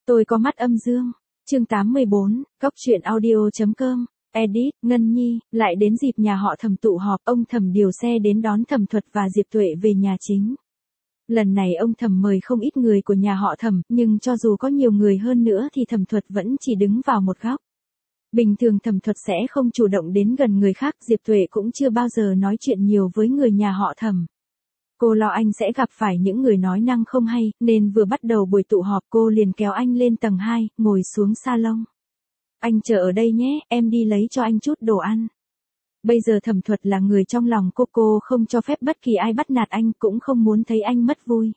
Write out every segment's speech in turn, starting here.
Tôi có mắt âm dương. Chương 84, Cóc truyện audio.com. Edit, Ngân Nhi, lại đến dịp nhà họ Thẩm tụ họp, ông Thẩm điều xe đến đón Thẩm Thuật và Diệp Tuệ về nhà chính. Lần này ông Thẩm mời không ít người của nhà họ Thẩm, nhưng cho dù có nhiều người hơn nữa thì Thẩm Thuật vẫn chỉ đứng vào một góc. Bình thường Thẩm Thuật sẽ không chủ động đến gần người khác, Diệp Tuệ cũng chưa bao giờ nói chuyện nhiều với người nhà họ Thẩm. Cô lo anh sẽ gặp phải những người nói năng không hay, nên vừa bắt đầu buổi tụ họp cô liền kéo anh lên tầng 2, ngồi xuống salon. Anh chờ ở đây nhé, em đi lấy cho anh chút đồ ăn. Bây giờ Thẩm Thuật là người trong lòng cô không cho phép bất kỳ ai bắt nạt anh, cũng không muốn thấy anh mất vui.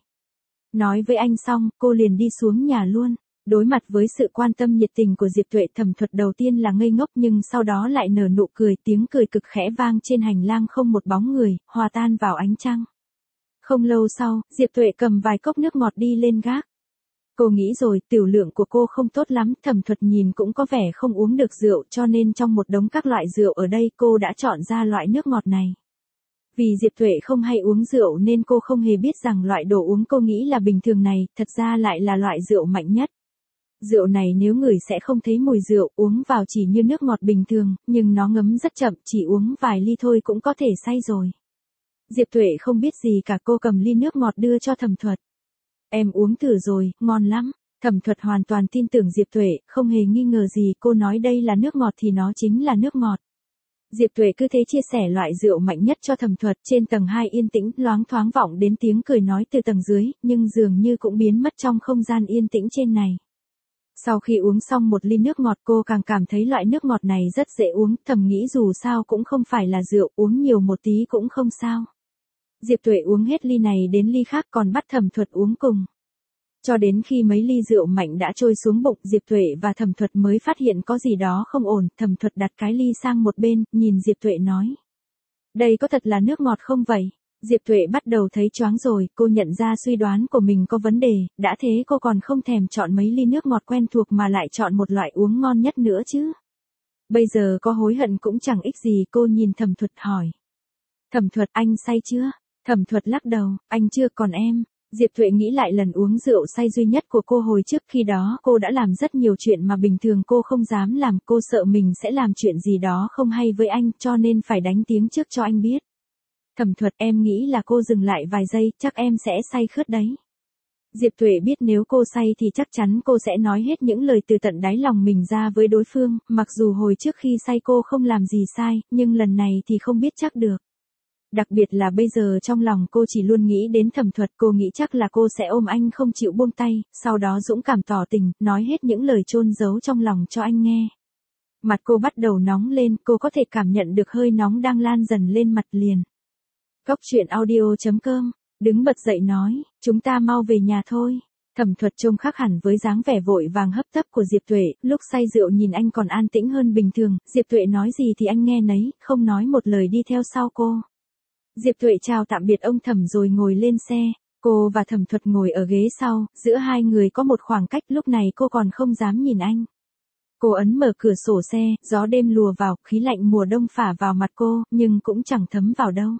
Nói với anh xong, cô liền đi xuống nhà luôn. Đối mặt với sự quan tâm nhiệt tình của Diệp Tuệ, Thẩm Thuật đầu tiên là ngây ngốc nhưng sau đó lại nở nụ cười, tiếng cười cực khẽ vang trên hành lang không một bóng người, hòa tan vào ánh trăng. Không lâu sau, Diệp Tuệ cầm vài cốc nước ngọt đi lên gác. Cô nghĩ rồi, tiểu lượng của cô không tốt lắm, Thẩm Thuật nhìn cũng có vẻ không uống được rượu, cho nên trong một đống các loại rượu ở đây cô đã chọn ra loại nước ngọt này. Vì Diệp Tuệ không hay uống rượu nên cô không hề biết rằng loại đồ uống cô nghĩ là bình thường này, thật ra lại là loại rượu mạnh nhất. Rượu này nếu ngửi sẽ không thấy mùi rượu, uống vào chỉ như nước ngọt bình thường, nhưng nó ngấm rất chậm, chỉ uống vài ly thôi cũng có thể say rồi. Diệp Tuệ không biết gì cả, cô cầm ly nước ngọt đưa cho Thẩm Thuật. Em uống thử rồi, ngon lắm. Thẩm Thuật hoàn toàn tin tưởng Diệp Tuệ, không hề nghi ngờ gì, cô nói đây là nước ngọt thì nó chính là nước ngọt. Diệp Tuệ cứ thế chia sẻ loại rượu mạnh nhất cho Thẩm Thuật. Trên tầng 2 yên tĩnh, loáng thoáng vọng đến tiếng cười nói từ tầng dưới, nhưng dường như cũng biến mất trong không gian yên tĩnh trên này. Sau khi uống xong một ly nước ngọt cô càng cảm thấy loại nước ngọt này rất dễ uống, thầm nghĩ dù sao cũng không phải là rượu, uống nhiều một tí cũng không sao. Diệp Tuệ uống hết ly này đến ly khác còn bắt Thẩm Thuật uống cùng. Cho đến khi mấy ly rượu mạnh đã trôi xuống bụng, Diệp Tuệ và Thẩm Thuật mới phát hiện có gì đó không ổn. Thẩm Thuật đặt cái ly sang một bên, nhìn Diệp Tuệ nói. Đây có thật là nước ngọt không vậy? Diệp Tuệ bắt đầu thấy choáng rồi, cô nhận ra suy đoán của mình có vấn đề, đã thế cô còn không thèm chọn mấy ly nước ngọt quen thuộc mà lại chọn một loại uống ngon nhất nữa chứ. Bây giờ có hối hận cũng chẳng ích gì, cô nhìn Thẩm Thuật hỏi. Thẩm Thuật, anh say chưa? Thẩm Thuật lắc đầu, anh chưa, còn em. Diệp Tuệ nghĩ lại lần uống rượu say duy nhất của cô hồi trước, khi đó cô đã làm rất nhiều chuyện mà bình thường cô không dám làm, cô sợ mình sẽ làm chuyện gì đó không hay với anh, cho nên phải đánh tiếng trước cho anh biết. Thẩm Thuật, em nghĩ là cô dừng lại vài giây, chắc em sẽ say khướt đấy. Diệp Tuệ biết nếu cô say thì chắc chắn cô sẽ nói hết những lời từ tận đáy lòng mình ra với đối phương, mặc dù hồi trước khi say cô không làm gì sai, nhưng lần này thì không biết chắc được. Đặc biệt là bây giờ trong lòng cô chỉ luôn nghĩ đến Thẩm Thuật, cô nghĩ chắc là cô sẽ ôm anh không chịu buông tay, sau đó dũng cảm tỏ tình, nói hết những lời chôn giấu trong lòng cho anh nghe. Mặt cô bắt đầu nóng lên, cô có thể cảm nhận được hơi nóng đang lan dần lên mặt liền. Cóc truyện audio.com, đứng bật dậy nói, chúng ta mau về nhà thôi. Thẩm Thuật trông khác hẳn với dáng vẻ vội vàng hấp tấp của Diệp Tuệ, lúc say rượu nhìn anh còn an tĩnh hơn bình thường, Diệp Tuệ nói gì thì anh nghe nấy, không nói một lời đi theo sau cô. Diệp Tuệ chào tạm biệt ông Thẩm rồi ngồi lên xe, cô và Thẩm Thuật ngồi ở ghế sau, giữa hai người có một khoảng cách, lúc này cô còn không dám nhìn anh. Cô ấn mở cửa sổ xe, gió đêm lùa vào, khí lạnh mùa đông phả vào mặt cô, nhưng cũng chẳng thấm vào đâu.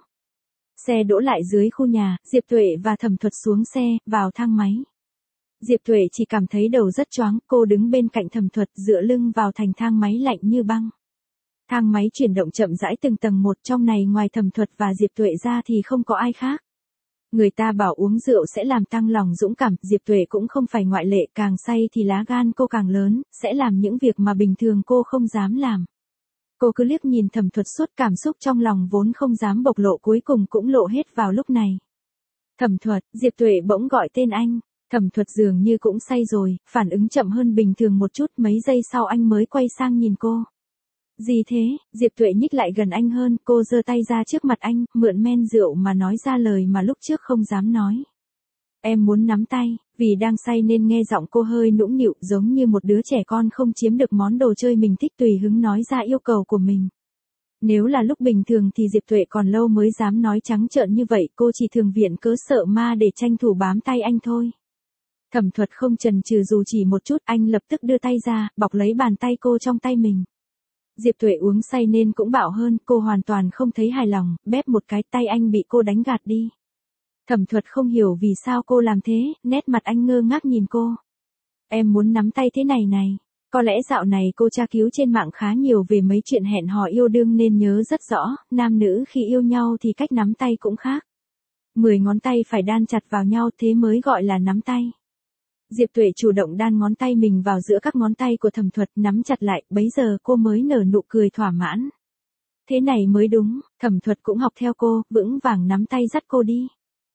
Xe đỗ lại dưới khu nhà, Diệp Tuệ và Thẩm Thuật xuống xe, vào thang máy. Diệp Tuệ chỉ cảm thấy đầu rất choáng, cô đứng bên cạnh Thẩm Thuật dựa lưng vào thành thang máy lạnh như băng. Thang máy chuyển động chậm rãi từng tầng một, trong này ngoài Thẩm Thuật và Diệp Tuệ ra thì không có ai khác. Người ta bảo uống rượu sẽ làm tăng lòng dũng cảm, Diệp Tuệ cũng không phải ngoại lệ, càng say thì lá gan cô càng lớn, sẽ làm những việc mà bình thường cô không dám làm. Cô cứ liếc nhìn Thẩm Thuật suốt, cảm xúc trong lòng vốn không dám bộc lộ cuối cùng cũng lộ hết vào lúc này. Thẩm Thuật, Diệp Tuệ bỗng gọi tên anh. Thẩm Thuật dường như cũng say rồi, phản ứng chậm hơn bình thường một chút, mấy giây sau anh mới quay sang nhìn cô. Gì thế? Diệp Tuệ nhích lại gần anh hơn, cô giơ tay ra trước mặt anh, mượn men rượu mà nói ra lời mà lúc trước không dám nói. Em muốn nắm tay, vì đang say nên nghe giọng cô hơi nũng nịu, giống như một đứa trẻ con không chiếm được món đồ chơi mình thích tùy hứng nói ra yêu cầu của mình. Nếu là lúc bình thường thì Diệp Tuệ còn lâu mới dám nói trắng trợn như vậy, cô chỉ thường viện cớ sợ ma để tranh thủ bám tay anh thôi. Thẩm Thuật không chần chừ dù chỉ một chút, anh lập tức đưa tay ra, bọc lấy bàn tay cô trong tay mình. Diệp Tuệ uống say nên cũng bạo hơn, cô hoàn toàn không thấy hài lòng, bép một cái, tay anh bị cô đánh gạt đi. Thẩm Thuật không hiểu vì sao cô làm thế, nét mặt anh ngơ ngác nhìn cô. Em muốn nắm tay thế này này. Có lẽ dạo này cô tra cứu trên mạng khá nhiều về mấy chuyện hẹn hò yêu đương nên nhớ rất rõ, nam nữ khi yêu nhau thì cách nắm tay cũng khác. 10 ngón tay phải đan chặt vào nhau thế mới gọi là nắm tay. Diệp Tuệ chủ động đan ngón tay mình vào giữa các ngón tay của Thẩm Thuật nắm chặt lại, bấy giờ cô mới nở nụ cười thỏa mãn. Thế này mới đúng, Thẩm Thuật cũng học theo cô, vững vàng nắm tay dắt cô đi.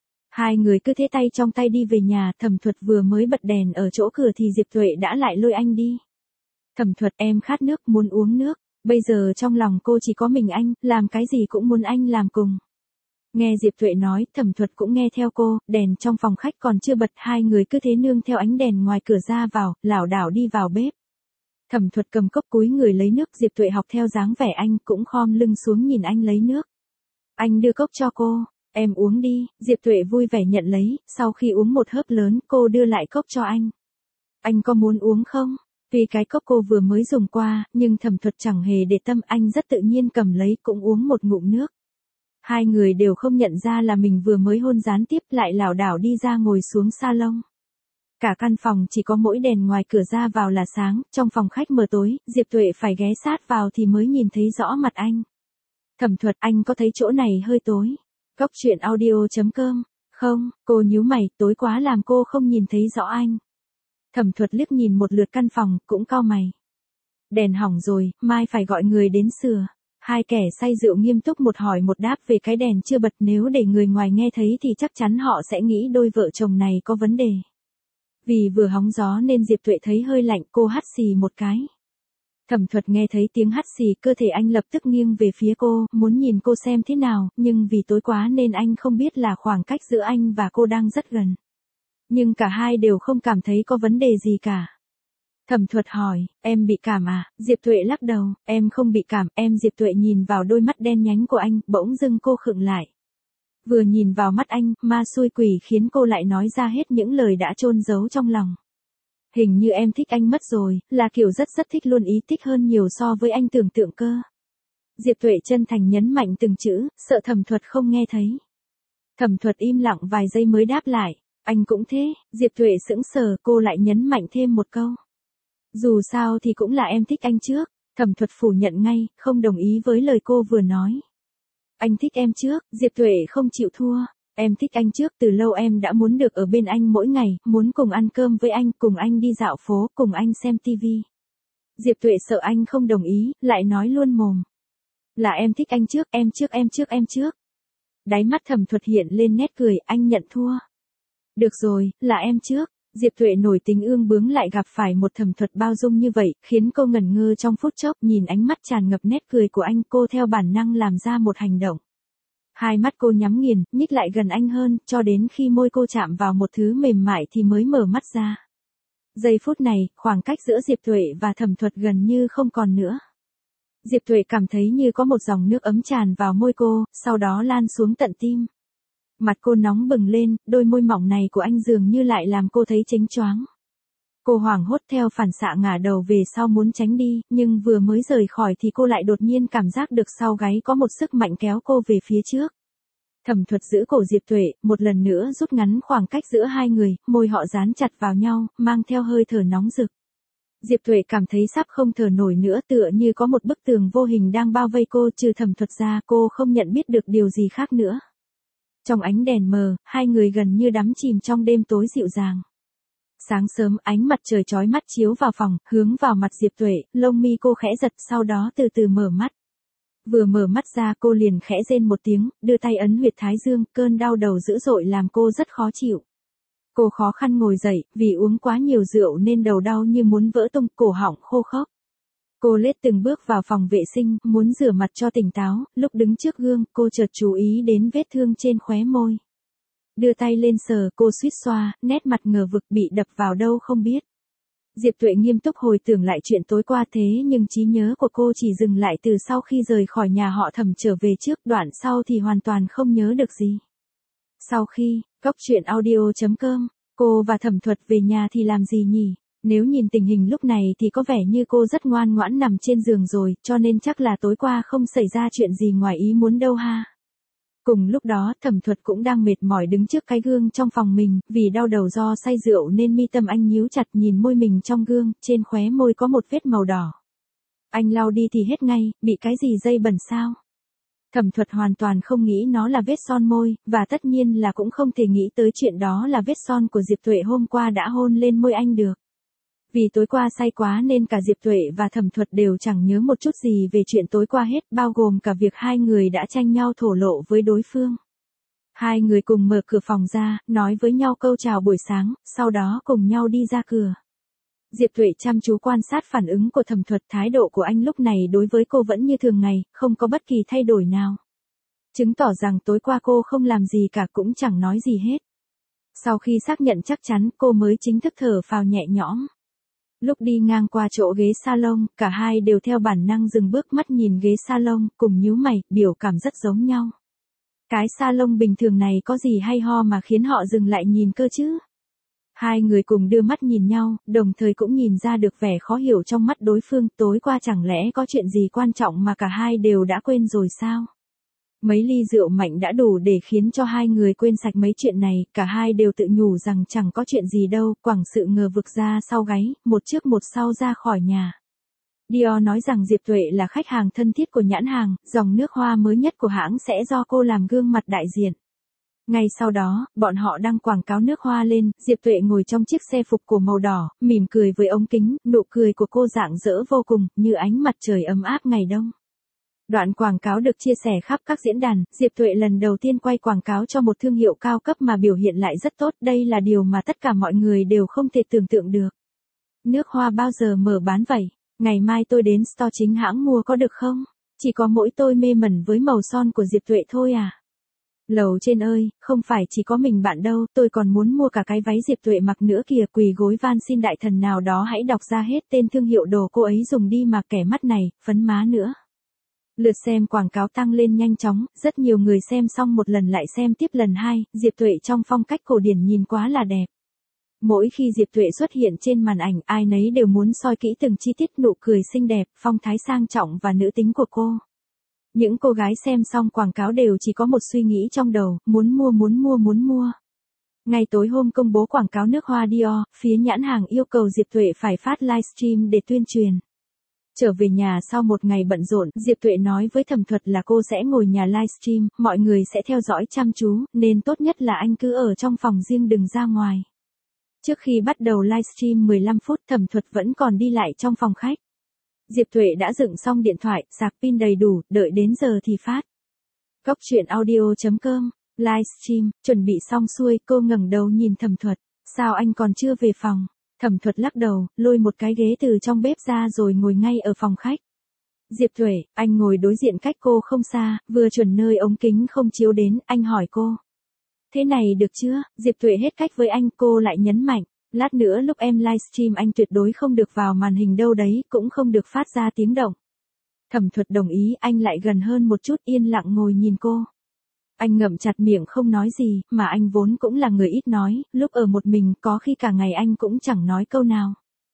Hai người cứ thế tay trong tay đi về nhà, Thẩm Thuật vừa mới bật đèn ở chỗ cửa thì Diệp Tuệ đã lại lôi anh đi. Thẩm Thuật, em khát nước, muốn uống nước. Bây giờ trong lòng cô chỉ có mình anh, làm cái gì cũng muốn anh làm cùng. Nghe Diệp Tuệ nói, Thẩm Thuật cũng nghe theo cô, đèn trong phòng khách còn chưa bật, hai người cứ thế nương theo ánh đèn ngoài cửa ra vào, lảo đảo đi vào bếp. Thẩm Thuật cầm cốc cúi người lấy nước, Diệp Tuệ học theo dáng vẻ anh, cũng khom lưng xuống nhìn anh lấy nước. Anh đưa cốc cho cô, em uống đi, Diệp Tuệ vui vẻ nhận lấy, sau khi uống một hớp lớn, cô đưa lại cốc cho anh. Anh có muốn uống không? Tuy cái cốc cô vừa mới dùng qua, nhưng Thẩm Thuật chẳng hề để tâm, anh rất tự nhiên cầm lấy cũng uống một ngụm nước. Hai người đều không nhận ra là mình vừa mới hôn gián tiếp, lại lảo đảo đi ra ngồi xuống salon. Cả căn phòng chỉ có mỗi đèn ngoài cửa ra vào là sáng, trong phòng khách mờ tối, Diệp Tuệ phải ghé sát vào thì mới nhìn thấy rõ mặt anh. Thẩm Thuật, anh có thấy chỗ này hơi tối? Góc truyện audio.com. Không, cô nhíu mày, tối quá làm cô không nhìn thấy rõ anh. Thẩm Thuật liếc nhìn một lượt căn phòng, cũng cau mày. Đèn hỏng rồi, mai phải gọi người đến sửa. Hai kẻ say rượu nghiêm túc một hỏi một đáp về cái đèn chưa bật, nếu để người ngoài nghe thấy thì chắc chắn họ sẽ nghĩ đôi vợ chồng này có vấn đề. Vì vừa hóng gió nên Diệp Tuệ thấy hơi lạnh, cô hắt xì một cái. Thẩm Thuật nghe thấy tiếng hắt xì, cơ thể anh lập tức nghiêng về phía cô, muốn nhìn cô xem thế nào, nhưng vì tối quá nên anh không biết là khoảng cách giữa anh và cô đang rất gần. Nhưng cả hai đều không cảm thấy có vấn đề gì cả. Thẩm Thuật hỏi, em bị cảm à? Diệp Tuệ lắc đầu, em không bị cảm, em. Diệp Tuệ nhìn vào đôi mắt đen nhánh của anh, bỗng dưng cô khựng lại. Vừa nhìn vào mắt anh, ma xui quỷ khiến cô lại nói ra hết những lời đã chôn giấu trong lòng. Hình như em thích anh mất rồi, là kiểu rất thích luôn ý, thích hơn nhiều so với anh tưởng tượng cơ. Diệp Tuệ chân thành nhấn mạnh từng chữ, sợ Thẩm Thuật không nghe thấy. Thẩm Thuật im lặng vài giây mới đáp lại, anh cũng thế. Diệp Tuệ sững sờ, cô lại nhấn mạnh thêm một câu. Dù sao thì cũng là em thích anh trước. Thẩm Thuật phủ nhận ngay, không đồng ý với lời cô vừa nói. Anh thích em trước. Diệp Tuệ không chịu thua. Em thích anh trước, từ lâu em đã muốn được ở bên anh mỗi ngày, muốn cùng ăn cơm với anh, cùng anh đi dạo phố, cùng anh xem tivi. Diệp Tuệ sợ anh không đồng ý, lại nói luôn mồm. Là em thích anh trước, em trước, em trước, em trước. Đáy mắt Thẩm Thuật hiện lên nét cười, anh nhận thua. Được rồi, là em trước. Diệp Tuệ nổi tính ương bướng lại gặp phải một Thẩm Thuật bao dung như vậy, khiến cô ngẩn ngơ trong phút chốc, nhìn ánh mắt tràn ngập nét cười của anh, cô theo bản năng làm ra một hành động. Hai mắt cô nhắm nghiền, nhích lại gần anh hơn, cho đến khi môi cô chạm vào một thứ mềm mại thì mới mở mắt ra. Giây phút này, khoảng cách giữa Diệp Tuệ và Thẩm Thuật gần như không còn nữa. Diệp Tuệ cảm thấy như có một dòng nước ấm tràn vào môi cô, sau đó lan xuống tận tim. Mặt cô nóng bừng lên, đôi môi mỏng này của anh dường như lại làm cô thấy chếnh choáng. Cô hoảng hốt theo phản xạ ngả đầu về sau muốn tránh đi, nhưng vừa mới rời khỏi thì cô lại đột nhiên cảm giác được sau gáy có một sức mạnh kéo cô về phía trước. Thẩm Thuật giữ cổ Diệp Tuệ, một lần nữa rút ngắn khoảng cách giữa hai người, môi họ dán chặt vào nhau, mang theo hơi thở nóng rực. Diệp Tuệ cảm thấy sắp không thở nổi nữa, tựa như có một bức tường vô hình đang bao vây cô, trừ Thẩm Thuật ra, cô không nhận biết được điều gì khác nữa. Trong ánh đèn mờ, hai người gần như đắm chìm trong đêm tối dịu dàng. Sáng sớm, ánh mặt trời chói mắt chiếu vào phòng, hướng vào mặt Diệp Tuệ, lông mi cô khẽ giật, sau đó từ từ mở mắt. Vừa mở mắt ra cô liền khẽ rên một tiếng, đưa tay ấn huyệt thái dương, cơn đau đầu dữ dội làm cô rất khó chịu. Cô khó khăn ngồi dậy, vì uống quá nhiều rượu nên đầu đau như muốn vỡ tung, cổ họng khô khốc. Cô lết từng bước vào phòng vệ sinh, muốn rửa mặt cho tỉnh táo, lúc đứng trước gương, cô chợt chú ý đến vết thương trên khóe môi. Đưa tay lên sờ, cô suýt xoa, nét mặt ngờ vực, bị đập vào đâu không biết. Diệp Tuệ nghiêm túc hồi tưởng lại chuyện tối qua, thế nhưng trí nhớ của cô chỉ dừng lại từ sau khi rời khỏi nhà họ Thẩm trở về trước, đoạn sau thì hoàn toàn không nhớ được gì. Sau khi, góc truyện audio.com, cô và Thẩm Thuật về nhà thì làm gì nhỉ? Nếu nhìn tình hình lúc này thì có vẻ như cô rất ngoan ngoãn nằm trên giường rồi, cho nên chắc là tối qua không xảy ra chuyện gì ngoài ý muốn đâu ha. Cùng lúc đó, Thẩm Thuật cũng đang mệt mỏi đứng trước cái gương trong phòng mình, vì đau đầu do say rượu nên mi tâm anh nhíu chặt nhìn môi mình trong gương, trên khóe môi có một vết màu đỏ. Anh lau đi thì hết ngay, bị cái gì dây bẩn sao? Thẩm Thuật hoàn toàn không nghĩ nó là vết son môi, và tất nhiên là cũng không thể nghĩ tới chuyện đó là vết son của Diệp Tuệ hôm qua đã hôn lên môi anh được. Vì tối qua say quá nên cả Diệp Tuệ và Thẩm Thuật đều chẳng nhớ một chút gì về chuyện tối qua hết, bao gồm cả việc hai người đã tranh nhau thổ lộ với đối phương. Hai người cùng mở cửa phòng ra, nói với nhau câu chào buổi sáng, sau đó cùng nhau đi ra cửa. Diệp Tuệ chăm chú quan sát phản ứng của Thẩm Thuật, thái độ của anh lúc này đối với cô vẫn như thường ngày, không có bất kỳ thay đổi nào. Chứng tỏ rằng tối qua cô không làm gì cả cũng chẳng nói gì hết. Sau khi xác nhận chắc chắn, cô mới chính thức thở phào nhẹ nhõm. Lúc đi ngang qua chỗ ghế salon, cả hai đều theo bản năng dừng bước mắt nhìn ghế salon, cùng nhíu mày, biểu cảm rất giống nhau. Cái salon bình thường này có gì hay ho mà khiến họ dừng lại nhìn cơ chứ? Hai người cùng đưa mắt nhìn nhau, đồng thời cũng nhìn ra được vẻ khó hiểu trong mắt đối phương, tối qua chẳng lẽ có chuyện gì quan trọng mà cả hai đều đã quên rồi sao? Mấy ly rượu mạnh đã đủ để khiến cho hai người quên sạch mấy chuyện này, cả hai đều tự nhủ rằng chẳng có chuyện gì đâu, quẳng sự ngờ vực ra sau gáy, một trước một sau ra khỏi nhà. Dior nói rằng Diệp Tuệ là khách hàng thân thiết của nhãn hàng, dòng nước hoa mới nhất của hãng sẽ do cô làm gương mặt đại diện. Ngay sau đó, bọn họ đăng quảng cáo nước hoa lên, Diệp Tuệ ngồi trong chiếc xe phục cổ màu đỏ, mỉm cười với ống kính, nụ cười của cô rạng rỡ vô cùng, như ánh mặt trời ấm áp ngày đông. Đoạn quảng cáo được chia sẻ khắp các diễn đàn, Diệp Tuệ lần đầu tiên quay quảng cáo cho một thương hiệu cao cấp mà biểu hiện lại rất tốt, đây là điều mà tất cả mọi người đều không thể tưởng tượng được. Nước hoa bao giờ mở bán vậy? Ngày mai tôi đến store chính hãng mua có được không? Chỉ có mỗi tôi mê mẩn với màu son của Diệp Tuệ thôi à? Lầu trên ơi, không phải chỉ có mình bạn đâu, tôi còn muốn mua cả cái váy Diệp Tuệ mặc nữa kìa, quỳ gối van xin đại thần nào đó hãy đọc ra hết tên thương hiệu đồ cô ấy dùng đi mà, kẻ mắt này, phấn má nữa. Lượt xem quảng cáo tăng lên nhanh chóng, rất nhiều người xem xong một lần lại xem tiếp lần hai, Diệp Tuệ trong phong cách cổ điển nhìn quá là đẹp. Mỗi khi Diệp Tuệ xuất hiện trên màn ảnh, ai nấy đều muốn soi kỹ từng chi tiết, nụ cười xinh đẹp, phong thái sang trọng và nữ tính của cô. Những cô gái xem xong quảng cáo đều chỉ có một suy nghĩ trong đầu, muốn mua muốn mua muốn mua. Ngay tối hôm công bố quảng cáo nước hoa Dior, phía nhãn hàng yêu cầu Diệp Tuệ phải phát livestream để tuyên truyền. Trở về nhà sau một ngày bận rộn, Diệp Tuệ nói với Thẩm Thuật là cô sẽ ngồi nhà livestream, mọi người sẽ theo dõi chăm chú, nên tốt nhất là anh cứ ở trong phòng riêng đừng ra ngoài. Trước khi bắt đầu livestream 15 phút, Thẩm Thuật vẫn còn đi lại trong phòng khách. Diệp Tuệ đã dựng xong điện thoại, sạc pin đầy đủ, đợi đến giờ thì phát. Góc truyện audio.com, livestream, chuẩn bị xong xuôi, cô ngẩng đầu nhìn Thẩm Thuật, sao anh còn chưa về phòng? Thẩm Thuật lắc đầu, lôi một cái ghế từ trong bếp ra rồi ngồi ngay ở phòng khách. Diệp Tuệ, anh ngồi đối diện cách cô không xa, vừa chuẩn nơi ống kính không chiếu đến, anh hỏi cô. Thế này được chưa? Diệp Tuệ hết cách với anh, cô lại nhấn mạnh. Lát nữa lúc em livestream anh tuyệt đối không được vào màn hình đâu đấy, cũng không được phát ra tiếng động. Thẩm Thuật đồng ý, anh lại gần hơn một chút, yên lặng ngồi nhìn cô. Anh ngậm chặt miệng không nói gì, mà anh vốn cũng là người ít nói, lúc ở một mình có khi cả ngày anh cũng chẳng nói câu nào.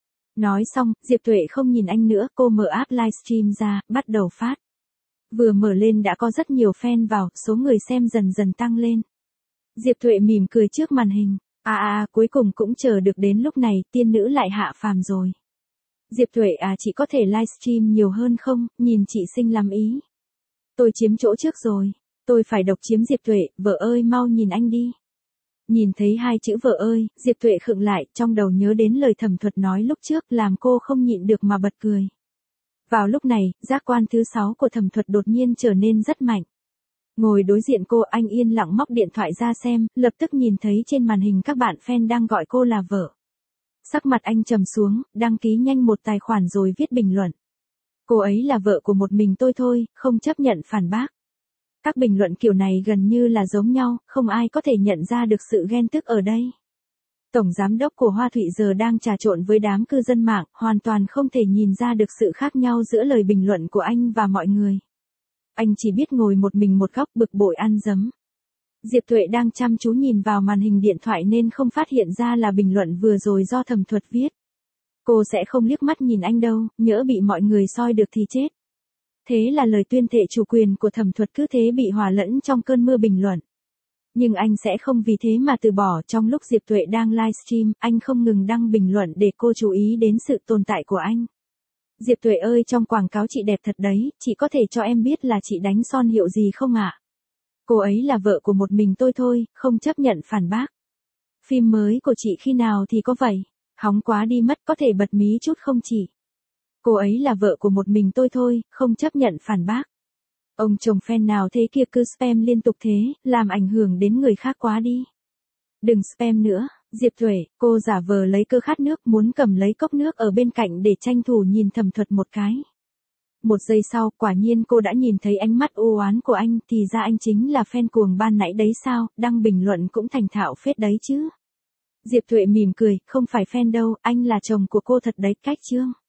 Nói xong, Diệp Tuệ không nhìn anh nữa, cô mở app livestream ra, bắt đầu phát. Vừa mở lên đã có rất nhiều fan vào, số người xem dần dần tăng lên. Diệp Tuệ mỉm cười trước màn hình. Cuối cùng cũng chờ được đến lúc này, tiên nữ lại hạ phàm rồi. Diệp Tuệ chị có thể livestream nhiều hơn không, nhìn chị xinh lắm ý. Tôi chiếm chỗ trước rồi. Tôi phải độc chiếm Diệp Tuệ, vợ ơi mau nhìn anh đi. Nhìn thấy hai chữ vợ ơi, Diệp Tuệ khựng lại, trong đầu nhớ đến lời Thẩm Thuật nói lúc trước, làm cô không nhịn được mà bật cười. Vào lúc này, giác quan thứ 6 của Thẩm Thuật đột nhiên trở nên rất mạnh. Ngồi đối diện cô, anh yên lặng móc điện thoại ra xem, lập tức nhìn thấy trên màn hình các bạn fan đang gọi cô là vợ. Sắc mặt anh trầm xuống, đăng ký nhanh một tài khoản rồi viết bình luận. Cô ấy là vợ của một mình tôi thôi, không chấp nhận phản bác. Các bình luận kiểu này gần như là giống nhau, không ai có thể nhận ra được sự ghen tức ở đây. Tổng giám đốc của Hoa Thụy giờ đang trà trộn với đám cư dân mạng, hoàn toàn không thể nhìn ra được sự khác nhau giữa lời bình luận của anh và mọi người. Anh chỉ biết ngồi một mình một góc bực bội ăn dấm. Diệp Tuệ đang chăm chú nhìn vào màn hình điện thoại nên không phát hiện ra là bình luận vừa rồi do Thẩm Thuật viết. Cô sẽ không liếc mắt nhìn anh đâu, nhỡ bị mọi người soi được thì chết. Thế là lời tuyên thệ chủ quyền của Thẩm Thuật cứ thế bị hòa lẫn trong cơn mưa bình luận. Nhưng anh sẽ không vì thế mà từ bỏ. Trong lúc Diệp Tuệ đang livestream, anh không ngừng đăng bình luận để cô chú ý đến sự tồn tại của anh. Diệp Tuệ ơi, trong quảng cáo chị đẹp thật đấy, chị có thể cho em biết là chị đánh son hiệu gì không ạ? Cô ấy là vợ của một mình tôi thôi, không chấp nhận phản bác. Phim mới của chị khi nào thì có vậy? Hóng quá đi mất, có thể bật mí chút không chị? Cô ấy là vợ của một mình tôi thôi, không chấp nhận phản bác. Ông chồng fan nào thế kia cứ spam liên tục thế, làm ảnh hưởng đến người khác quá đi. Đừng spam nữa, Diệp Tuệ, cô giả vờ lấy cơ khát nước muốn cầm lấy cốc nước ở bên cạnh để tranh thủ nhìn Thẩm Thuật một cái. Một giây sau, quả nhiên cô đã nhìn thấy ánh mắt u oán của anh, thì ra anh chính là fan cuồng ban nãy đấy sao, đăng bình luận cũng thành thạo phết đấy chứ. Diệp Tuệ mỉm cười, không phải fan đâu, anh là chồng của cô thật đấy, cách chương.